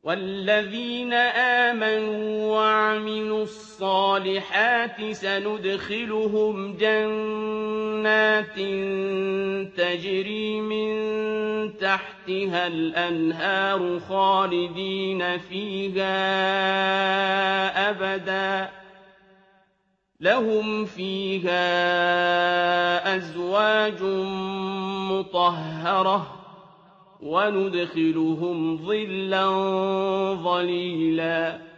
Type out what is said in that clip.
وَالَّذِينَ آمَنُوا وَعَمِلُوا الصَّالِحَاتِ سَنُدْخِلُهُمْ جَنَّاتٍ تَجْرِي مِن تَحْتِهَا الْأَنْهَارُ خَالِدِينَ فِيهَا أَبَدًا ۖ لَّهُمْ فِيهَا أَزْوَاجٌ مُّطَهَّرَةٌ ۖ وَنُدْخِلُهُمْ ظِلًّا ظَلِيلًا